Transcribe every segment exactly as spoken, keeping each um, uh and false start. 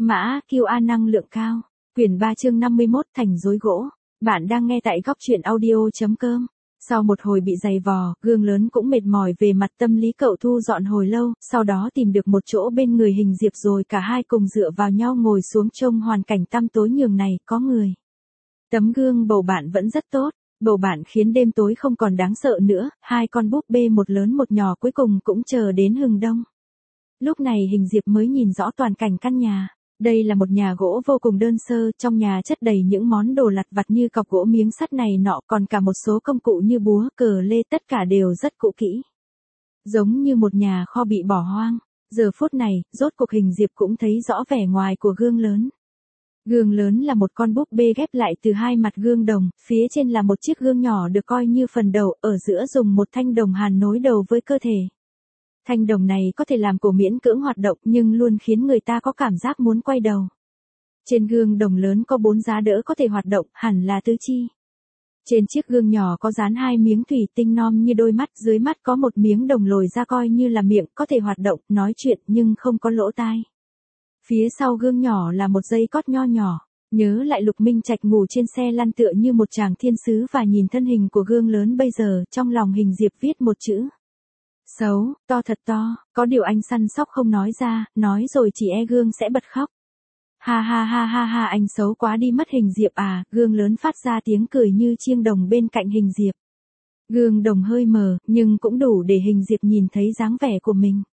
Mã quy a năng lượng cao. Quyển ba chương năm mươi mốt thành rối gỗ. Bạn đang nghe tại góc truyện audio.com. Sau một hồi bị giày vò, Gương lớn cũng mệt mỏi về mặt tâm lý, cậu thu dọn hồi lâu, sau đó tìm được một chỗ bên người Hình Diệp rồi cả hai cùng dựa vào nhau ngồi xuống trông hoàn cảnh tăm tối nhường này, có người. Tấm gương bầu bạn vẫn rất tốt, bầu bạn khiến đêm tối không còn đáng sợ nữa, hai con búp bê một lớn một nhỏ cuối cùng cũng chờ đến hừng đông. Lúc này Hình Diệp mới nhìn rõ toàn cảnh căn nhà. Đây là một nhà gỗ vô cùng đơn sơ, trong nhà chất đầy những món đồ lặt vặt như cọc gỗ, miếng sắt này nọ, còn cả một số công cụ như búa, cờ lê, tất cả đều rất cũ kỹ. Giống như một nhà kho bị bỏ hoang. Giờ phút này, rốt cuộc Hình Diệp cũng thấy rõ vẻ ngoài của gương lớn. Gương lớn là một con búp bê ghép lại từ hai mặt gương đồng, phía trên là một chiếc gương nhỏ được coi như phần đầu, ở giữa dùng một thanh đồng hàn nối đầu với cơ thể. Thanh đồng này có thể làm cổ miễn cưỡng hoạt động nhưng luôn khiến người ta có cảm giác muốn quay đầu. Trên gương đồng lớn có bốn giá đỡ có thể hoạt động, hẳn là tứ chi. Trên chiếc gương nhỏ có dán hai miếng thủy tinh non như đôi mắt, dưới mắt có một miếng đồng lồi ra coi như là miệng, có thể hoạt động, nói chuyện nhưng không có lỗ tai. Phía sau gương nhỏ là một dây cót nho nhỏ. Nhớ lại Lục Minh Trạch ngủ trên xe lăn tựa như một chàng thiên sứ và nhìn thân hình của gương lớn bây giờ, trong lòng Hình Diệp viết một chữ. Xấu, to thật to, có điều anh săn sóc không nói ra, nói rồi chỉ e gương sẽ bật khóc. Ha ha ha ha ha, anh xấu quá đi mất Hình Diệp à, gương lớn phát ra tiếng cười như chiêng đồng bên cạnh Hình Diệp. Gương đồng hơi mờ, nhưng cũng đủ để Hình Diệp nhìn thấy dáng vẻ của mình.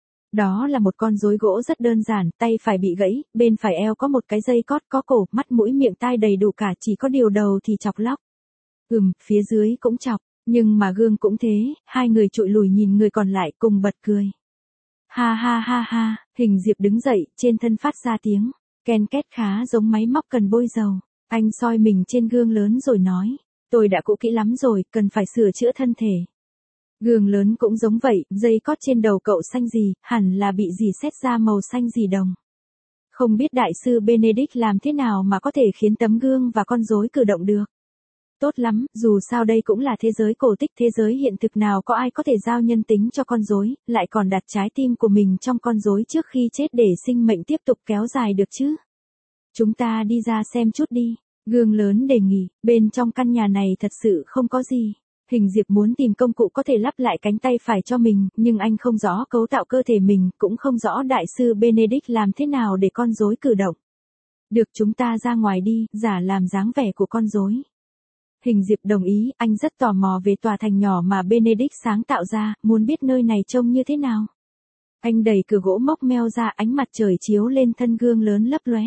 Đó là một con rối gỗ rất đơn giản, tay phải bị gãy, bên phải eo có một cái dây cót, có cổ, mắt mũi miệng tai đầy đủ cả, chỉ có điều đầu thì chọc lóc. Ừm, phía dưới cũng chọc. Nhưng mà gương cũng thế, hai người trụi lùi nhìn người còn lại cùng bật cười. Ha ha ha ha, Hình Diệp đứng dậy, trên thân phát ra tiếng ken két khá giống máy móc cần bôi dầu. Anh soi mình trên gương lớn rồi nói, tôi đã cũ kỹ lắm rồi, cần phải sửa chữa thân thể. Gương lớn cũng giống vậy, dây cót trên đầu cậu xanh gì, hẳn là bị dì xét ra màu xanh gì đồng. Không biết đại sư Benedict làm thế nào mà có thể khiến tấm gương và con rối cử động được. Tốt lắm, dù sao đây cũng là thế giới cổ tích, thế giới hiện thực nào có ai có thể giao nhân tính cho con rối, lại còn đặt trái tim của mình trong con rối trước khi chết để sinh mệnh tiếp tục kéo dài được chứ. Chúng ta đi ra xem chút đi, gương lớn đề nghị, bên trong căn nhà này thật sự không có gì. Hình Diệp muốn tìm công cụ có thể lắp lại cánh tay phải cho mình, nhưng anh không rõ cấu tạo cơ thể mình, cũng không rõ đại sư Benedict làm thế nào để con rối cử động. Được, chúng ta ra ngoài đi, giả làm dáng vẻ của con rối. Hình Diệp đồng ý, anh rất tò mò về tòa thành nhỏ mà Benedict sáng tạo ra, muốn biết nơi này trông như thế nào. Anh đẩy cửa gỗ móc meo ra, ánh mặt trời chiếu lên thân gương lớn lấp lóe.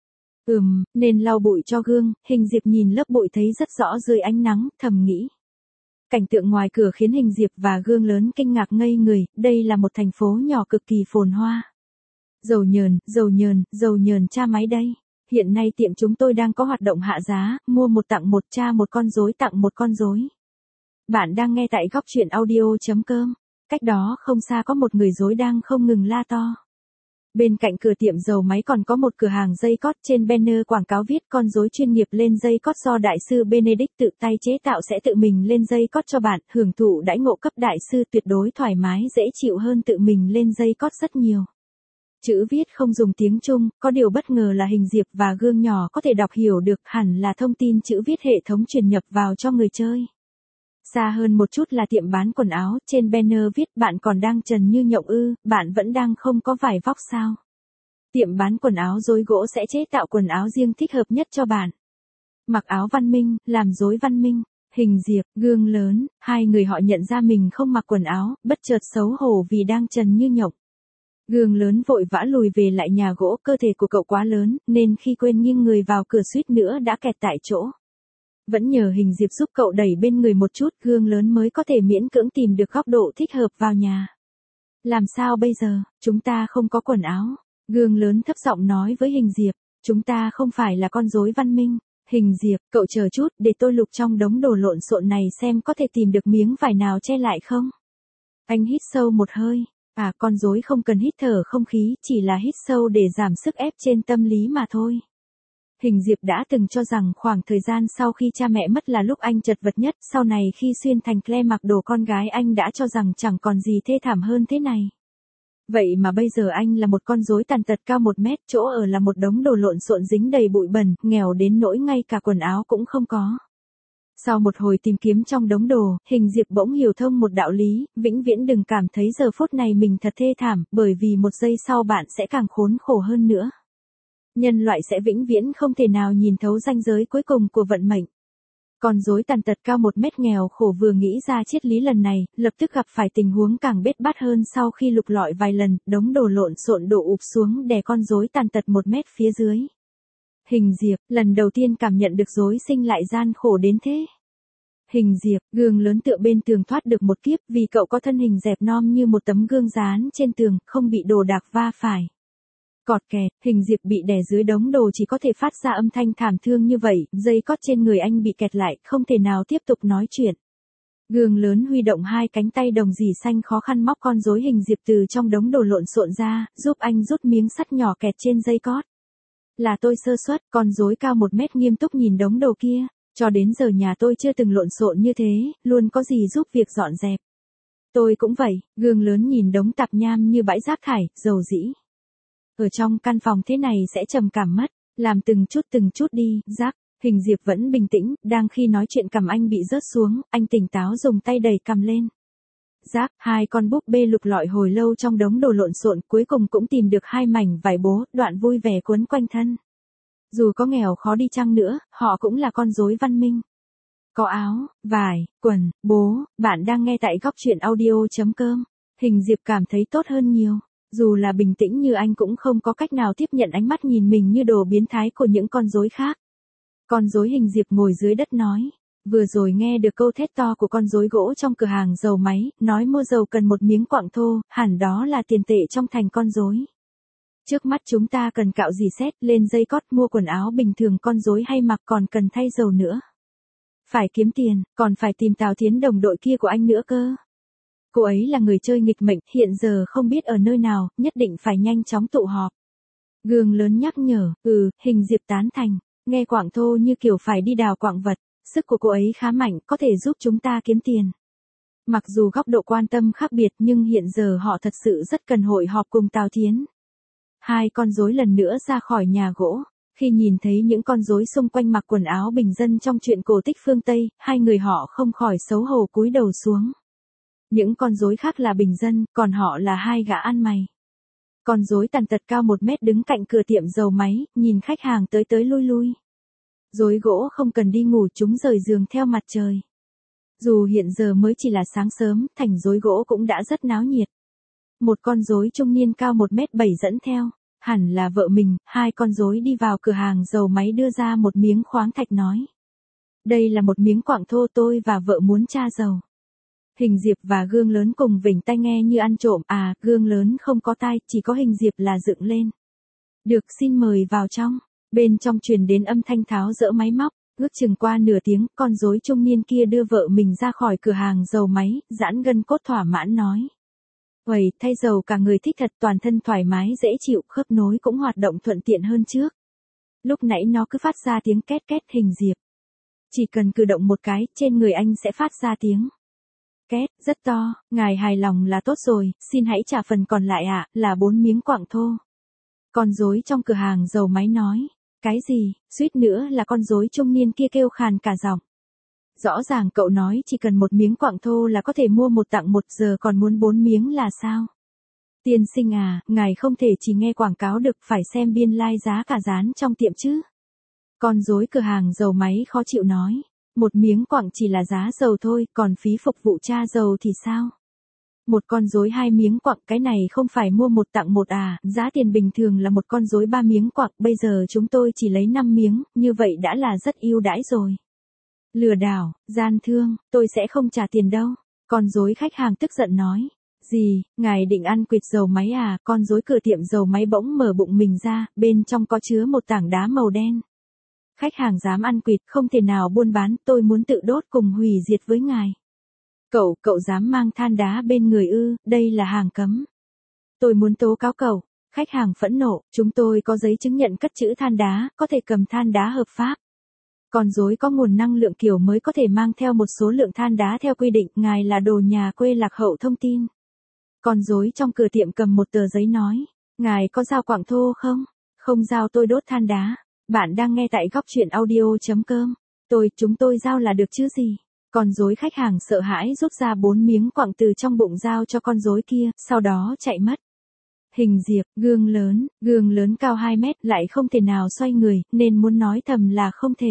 Ừm, nên lau bụi cho gương, Hình Diệp nhìn lớp bụi thấy rất rõ dưới ánh nắng, thầm nghĩ. Cảnh tượng ngoài cửa khiến Hình Diệp và gương lớn kinh ngạc ngây người, đây là một thành phố nhỏ cực kỳ phồn hoa. Dầu nhờn, dầu nhờn, dầu nhờn cha máy đây. Hiện nay tiệm chúng tôi đang có hoạt động hạ giá, mua một tặng một, cha một con rối tặng một con rối. Bạn đang nghe tại góc truyện audio.com. Cách đó không xa có một người rối đang không ngừng la to. Bên cạnh cửa tiệm dầu máy còn có một cửa hàng dây cót, trên banner quảng cáo viết con rối chuyên nghiệp lên dây cót do đại sư Benedict tự tay chế tạo, sẽ tự mình lên dây cót cho bạn, hưởng thụ đãi ngộ cấp đại sư tuyệt đối thoải mái dễ chịu hơn tự mình lên dây cót rất nhiều. Chữ viết không dùng tiếng Trung, có điều bất ngờ là Hình Diệp và gương nhỏ có thể đọc hiểu được, hẳn là thông tin chữ viết hệ thống truyền nhập vào cho người chơi. Xa hơn một chút là tiệm bán quần áo, trên banner viết bạn còn đang trần như nhộng ư, bạn vẫn đang không có vải vóc sao. Tiệm bán quần áo rối gỗ sẽ chế tạo quần áo riêng thích hợp nhất cho bạn. Mặc áo văn minh, làm rối văn minh. Hình Diệp, gương lớn, hai người họ nhận ra mình không mặc quần áo, bất chợt xấu hổ vì đang trần như nhộng. Gương lớn vội vã lùi về lại nhà gỗ, cơ thể của cậu quá lớn, nên khi quên nghiêng người vào cửa suýt nữa đã kẹt tại chỗ. Vẫn nhờ Hình Diệp giúp cậu đẩy bên người một chút, gương lớn mới có thể miễn cưỡng tìm được góc độ thích hợp vào nhà. Làm sao bây giờ, chúng ta không có quần áo. Gương lớn thấp giọng nói với Hình Diệp, chúng ta không phải là con rối văn minh. Hình Diệp, cậu chờ chút, để tôi lục trong đống đồ lộn xộn này xem có thể tìm được miếng vải nào che lại không. Anh hít sâu một hơi. À, con rối không cần hít thở không khí, chỉ là hít sâu để giảm sức ép trên tâm lý mà thôi. Hình Diệp đã từng cho rằng khoảng thời gian sau khi cha mẹ mất là lúc anh chật vật nhất, sau này khi xuyên thành Claire mặc đồ con gái anh đã cho rằng chẳng còn gì thê thảm hơn thế này. Vậy mà bây giờ anh là một con rối tàn tật cao một mét, chỗ ở là một đống đồ lộn xộn dính đầy bụi bẩn, nghèo đến nỗi ngay cả quần áo cũng không có. Sau một hồi tìm kiếm trong đống đồ, Hình Diệp bỗng hiểu thông một đạo lý, vĩnh viễn đừng cảm thấy giờ phút này mình thật thê thảm, bởi vì một giây sau bạn sẽ càng khốn khổ hơn nữa. Nhân loại sẽ vĩnh viễn không thể nào nhìn thấu ranh giới cuối cùng của vận mệnh. Con rối tàn tật cao một mét nghèo khổ vừa nghĩ ra triết lý lần này, lập tức gặp phải tình huống càng bết bát hơn sau khi lục lọi vài lần, đống đồ lộn xộn đổ ụp xuống đè con rối tàn tật một mét phía dưới. Hình Diệp, lần đầu tiên cảm nhận được rối sinh lại gian khổ đến thế. Hình Diệp, gương lớn tựa bên tường thoát được một kiếp vì cậu có thân hình dẹp nom như một tấm gương dán trên tường, không bị đồ đạc va phải. Cọt kẹt, Hình Diệp bị đè dưới đống đồ chỉ có thể phát ra âm thanh thảm thương như vậy, dây cót trên người anh bị kẹt lại, không thể nào tiếp tục nói chuyện. Gương lớn huy động hai cánh tay đồng dì xanh khó khăn móc con rối Hình Diệp từ trong đống đồ lộn xộn ra, giúp anh rút miếng sắt nhỏ kẹt trên dây cót. Là tôi sơ suất, con rối cao một mét nghiêm túc nhìn đống đồ kia, cho đến giờ nhà tôi chưa từng lộn xộn như thế, luôn có gì giúp việc dọn dẹp. Tôi cũng vậy, gương lớn nhìn đống tạp nham như bãi rác thải, dầu dĩ. Ở trong căn phòng thế này sẽ trầm cảm mất, làm từng chút từng chút đi, rác. Hình Diệp vẫn bình tĩnh, đang khi nói chuyện cằm anh bị rớt xuống, anh tỉnh táo dùng tay đẩy cằm lên. Rác, hai con búp bê lục lọi hồi lâu trong đống đồ lộn xộn, cuối cùng cũng tìm được hai mảnh vải bố, đoạn vui vẻ quấn quanh thân. Dù có nghèo khó đi chăng nữa, họ cũng là con rối văn minh. Có áo, vải, quần, bố, bạn đang nghe tại góc truyện audio chấm com. Hình Diệp cảm thấy tốt hơn nhiều. Dù là bình tĩnh như anh cũng không có cách nào tiếp nhận ánh mắt nhìn mình như đồ biến thái của những con rối khác. Con rối Hình Diệp ngồi dưới đất nói. Vừa rồi nghe được câu thét to của con rối gỗ trong cửa hàng dầu máy, nói mua dầu cần một miếng quặng thô, hẳn đó là tiền tệ trong thành con rối. Trước mắt chúng ta cần cạo dì xét, lên dây cót, mua quần áo bình thường con rối hay mặc, còn cần thay dầu nữa. Phải kiếm tiền, còn phải tìm Tào Thiến đồng đội kia của anh nữa cơ. Cô ấy là người chơi nghịch mệnh, hiện giờ không biết ở nơi nào, nhất định phải nhanh chóng tụ họp. Gương lớn nhắc nhở, ừ, Hình Diệp tán thành, nghe quặng thô như kiểu phải đi đào quặng vật, sức của cô ấy khá mạnh, có thể giúp chúng ta kiếm tiền. Mặc dù góc độ quan tâm khác biệt nhưng hiện giờ họ thật sự rất cần hội họp cùng Tào Thiến. Hai con rối lần nữa ra khỏi nhà gỗ, khi nhìn thấy những con rối xung quanh mặc quần áo bình dân trong truyện cổ tích phương Tây, hai người họ không khỏi xấu hổ cúi đầu xuống. Những con rối khác là bình dân, còn họ là hai gã ăn mày. Con rối tàn tật cao một mét đứng cạnh cửa tiệm dầu máy, nhìn khách hàng tới tới lui lui. Rối gỗ không cần đi ngủ, chúng rời giường theo mặt trời. Dù hiện giờ mới chỉ là sáng sớm, thành rối gỗ cũng đã rất náo nhiệt. Một con rối trung niên cao một mét bảy dẫn theo, hẳn là vợ mình, hai con rối đi vào cửa hàng dầu máy đưa ra một miếng khoáng thạch nói. Đây là một miếng quặng thô, tôi và vợ muốn tra dầu. Hình Diệp và gương lớn cùng vểnh tai nghe như ăn trộm, à, gương lớn không có tai, chỉ có Hình Diệp là dựng lên. Được, xin mời vào trong. Bên trong truyền đến âm thanh tháo dỡ máy móc, ước chừng qua nửa tiếng, con rối trung niên kia đưa vợ mình ra khỏi cửa hàng dầu máy, giãn gân cốt thỏa mãn nói. Uầy, thay dầu cả người thích thật, toàn thân thoải mái dễ chịu, khớp nối cũng hoạt động thuận tiện hơn trước. Lúc nãy nó cứ phát ra tiếng két két. Hình Diệp. Chỉ cần cử động một cái, trên người anh sẽ phát ra tiếng két, rất to, ngài hài lòng là tốt rồi, xin hãy trả phần còn lại ạ, à, là bốn miếng quặng thô. Con rối trong cửa hàng dầu máy nói. Cái gì, suýt nữa là con rối trung niên kia kêu khàn cả giọng. Rõ ràng cậu nói chỉ cần một miếng quặng thô là có thể mua một tặng một, giờ còn muốn bốn miếng là sao? Tiên sinh à, ngài không thể chỉ nghe quảng cáo được, phải xem biên lai like giá cả dán trong tiệm chứ. Con rối cửa hàng dầu máy khó chịu nói. Một miếng quặng chỉ là giá dầu thôi, còn phí phục vụ tra dầu thì sao? Một con rối hai miếng quặng, cái này không phải mua một tặng một à, giá tiền bình thường là một con rối ba miếng quặng, bây giờ chúng tôi chỉ lấy năm miếng, như vậy đã là rất ưu đãi rồi. Lừa đảo, gian thương, tôi sẽ không trả tiền đâu. Con rối khách hàng tức giận nói. Gì, ngài định ăn quỵt dầu máy à? Con rối cửa tiệm dầu máy bỗng mở bụng mình ra, bên trong có chứa một tảng đá màu đen. Khách hàng dám ăn quỵt, không thể nào buôn bán, tôi muốn tự đốt cùng hủy diệt với ngài. Cậu, cậu dám mang than đá bên người ư, đây là hàng cấm. Tôi muốn tố cáo cậu. Khách hàng phẫn nộ, chúng tôi có giấy chứng nhận cất trữ than đá, có thể cầm than đá hợp pháp. Con rối có nguồn năng lượng kiểu mới có thể mang theo một số lượng than đá theo quy định, ngài là đồ nhà quê lạc hậu thông tin. Con rối trong cửa tiệm cầm một tờ giấy nói, ngài có dao quặng thô không? Không dao tôi đốt than đá. Bạn đang nghe tại góc chuyện audio.com. Tôi, chúng tôi dao là được chứ gì? Con rối khách hàng sợ hãi rút ra bốn miếng quặng từ trong bụng dao cho con rối kia, sau đó chạy mất. Hình diệp, gương lớn, gương lớn cao hai mét lại không thể nào xoay người, nên muốn nói thầm là không thể.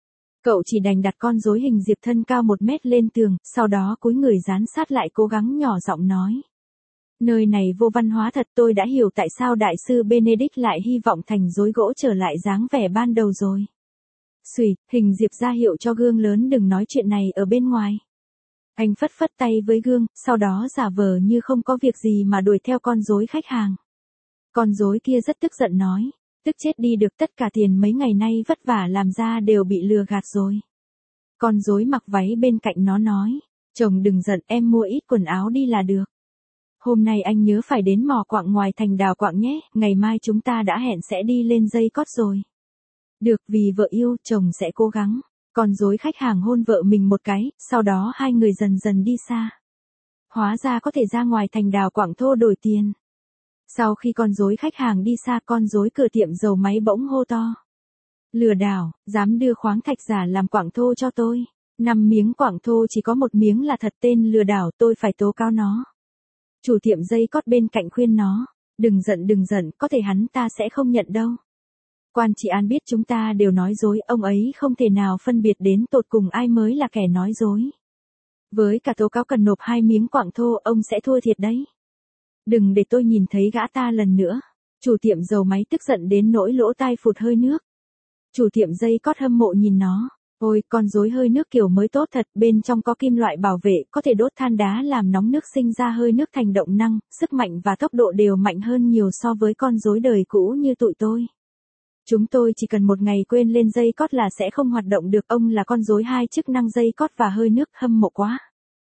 Cậu chỉ đành đặt con rối hình diệp thân cao một mét lên tường, sau đó cúi người dán sát lại cố gắng nhỏ giọng nói. Nơi này vô văn hóa thật, tôi đã hiểu tại sao đại sư Benedict lại hy vọng thành rối gỗ trở lại dáng vẻ ban đầu rồi. Xùy, hình diệp ra hiệu cho gương lớn đừng nói chuyện này ở bên ngoài. Anh phất phất tay với gương, sau đó giả vờ như không có việc gì mà đuổi theo con rối khách hàng. Con rối kia rất tức giận nói, tức chết đi được, tất cả tiền mấy ngày nay vất vả làm ra đều bị lừa gạt rồi. Con rối mặc váy bên cạnh nó nói, chồng đừng giận, em mua ít quần áo đi là được. Hôm nay anh nhớ phải đến mỏ quặng ngoài thành đào quặng nhé, ngày mai chúng ta đã hẹn sẽ đi lên dây cót rồi. Được, vì vợ yêu, chồng sẽ cố gắng. Con rối khách hàng hôn vợ mình một cái, sau đó hai người dần dần đi xa. Hóa ra có thể ra ngoài thành đào quặng thô đổi tiền. Sau khi con rối khách hàng đi xa, con rối cửa tiệm dầu máy bỗng hô to. Lừa đảo, dám đưa khoáng thạch giả làm quặng thô cho tôi. Năm miếng quặng thô chỉ có một miếng là thật, tên lừa đảo, tôi phải tố cáo nó. Chủ tiệm dây cót bên cạnh khuyên nó, đừng giận đừng giận, có thể hắn ta sẽ không nhận đâu. Quan trị an biết chúng ta đều nói dối, ông ấy không thể nào phân biệt đến tột cùng ai mới là kẻ nói dối. Với cả tố cáo cần nộp hai miếng quặng thô, ông sẽ thua thiệt đấy. Đừng để tôi nhìn thấy gã ta lần nữa. Chủ tiệm dầu máy tức giận đến nỗi lỗ tai phụt hơi nước. Chủ tiệm dây cót hâm mộ nhìn nó. Ôi, con rối hơi nước kiểu mới tốt thật, bên trong có kim loại bảo vệ, có thể đốt than đá làm nóng nước sinh ra hơi nước thành động năng, sức mạnh và tốc độ đều mạnh hơn nhiều so với con rối đời cũ như tụi tôi. Chúng tôi chỉ cần một ngày quên lên dây cót là sẽ không hoạt động được, ông là con rối hai chức năng dây cót và hơi nước, hâm mộ quá.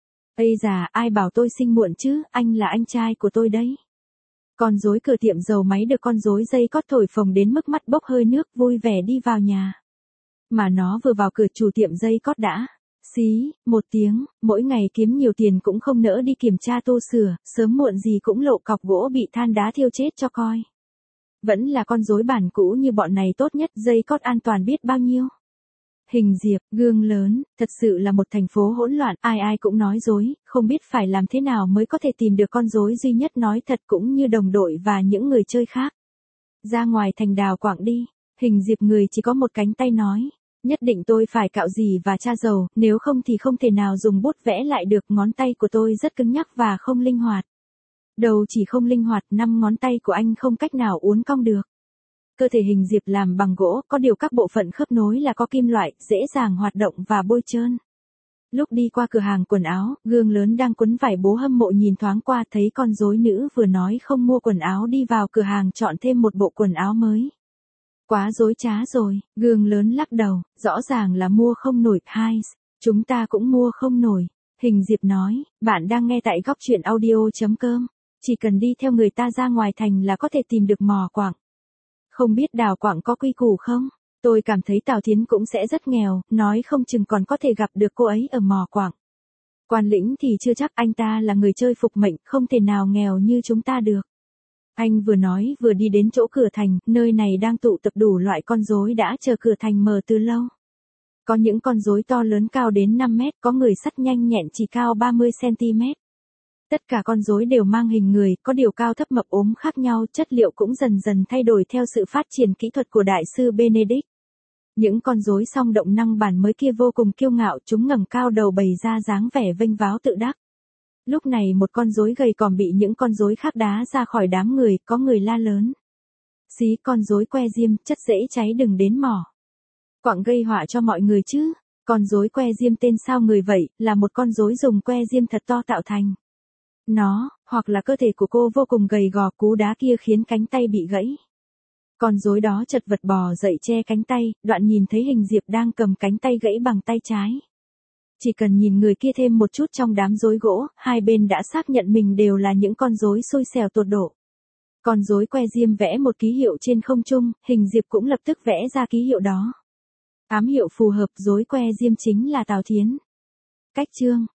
Ây già, ai bảo tôi sinh muộn chứ, anh là anh trai của tôi đấy. Con rối cửa tiệm dầu máy được con rối dây cót thổi phồng đến mức mắt bốc hơi nước, vui vẻ đi vào nhà. Mà nó vừa vào cửa, chủ tiệm dây cót đã xí một tiếng, mỗi ngày kiếm nhiều tiền cũng không nỡ đi kiểm tra tu sửa, sớm muộn gì cũng lộ cọc gỗ bị than đá thiêu chết cho coi. Vẫn là con rối bản cũ như bọn này tốt nhất, dây cót an toàn biết bao nhiêu. Hình diệp, gương lớn, thật sự là một thành phố hỗn loạn, ai ai cũng nói dối, không biết phải làm thế nào mới có thể tìm được con rối duy nhất nói thật, cũng như đồng đội và những người chơi khác. Ra ngoài thành đào quặng đi. Hình diệp, người chỉ có một cánh tay nói, nhất định tôi phải cạo dì và tra dầu, nếu không thì không thể nào dùng bút vẽ lại được, ngón tay của tôi rất cứng nhắc và không linh hoạt. Đầu chỉ không linh hoạt, năm ngón tay của anh không cách nào uốn cong được. Cơ thể hình diệp làm bằng gỗ, có điều các bộ phận khớp nối là có kim loại, dễ dàng hoạt động và bôi trơn. Lúc đi qua cửa hàng quần áo, gương lớn đang quấn vải bố hâm mộ nhìn thoáng qua, thấy con rối nữ vừa nói không mua quần áo đi vào cửa hàng chọn thêm một bộ quần áo mới. Quá dối trá rồi, gương lớn lắc đầu, rõ ràng là mua không nổi, hai, chúng ta cũng mua không nổi. Hình diệp nói, bạn đang nghe tại góc chuyện audio.com, chỉ cần đi theo người ta ra ngoài thành là có thể tìm được mỏ quặng. Không biết đào quặng có quy củ không? Tôi cảm thấy Tào Thiến cũng sẽ rất nghèo, nói không chừng còn có thể gặp được cô ấy ở mỏ quặng. Quan Lĩnh thì chưa chắc, anh ta là người chơi phục mệnh, không thể nào nghèo như chúng ta được. Anh vừa nói vừa đi đến chỗ cửa thành, nơi này đang tụ tập đủ loại con rối đã chờ cửa thành mở từ lâu. Có những con rối to lớn cao đến năm mét, có người sắt nhanh nhẹn chỉ cao ba mươi xăng-ti-mét. Tất cả con rối đều mang hình người, có điều cao thấp mập ốm khác nhau, chất liệu cũng dần dần thay đổi theo sự phát triển kỹ thuật của đại sư Benedict. Những con rối song động năng bản mới kia vô cùng kiêu ngạo, chúng ngẩng cao đầu bày ra dáng vẻ vênh váo tự đắc. Lúc này một con rối gầy còm bị những con rối khác đá ra khỏi đám người, có người la lớn. Xí, con rối que diêm, chất dễ cháy đừng đến mỏ. Quặng gây họa cho mọi người chứ. Con rối que diêm tên sao người vậy, là một con rối dùng que diêm thật to tạo thành. Nó, hoặc là cơ thể của cô vô cùng gầy gò, cú đá kia khiến cánh tay bị gãy. Con rối đó chật vật bò dậy che cánh tay, đoạn nhìn thấy hình diệp đang cầm cánh tay gãy bằng tay trái. Chỉ cần nhìn người kia thêm một chút trong đám rối gỗ, hai bên đã xác nhận mình đều là những con rối xui xẻo tột độ. Con rối que diêm vẽ một ký hiệu trên không trung, hình diệp cũng lập tức vẽ ra ký hiệu đó. Ám hiệu phù hợp, rối que diêm chính là Tào Thiến. Cách chương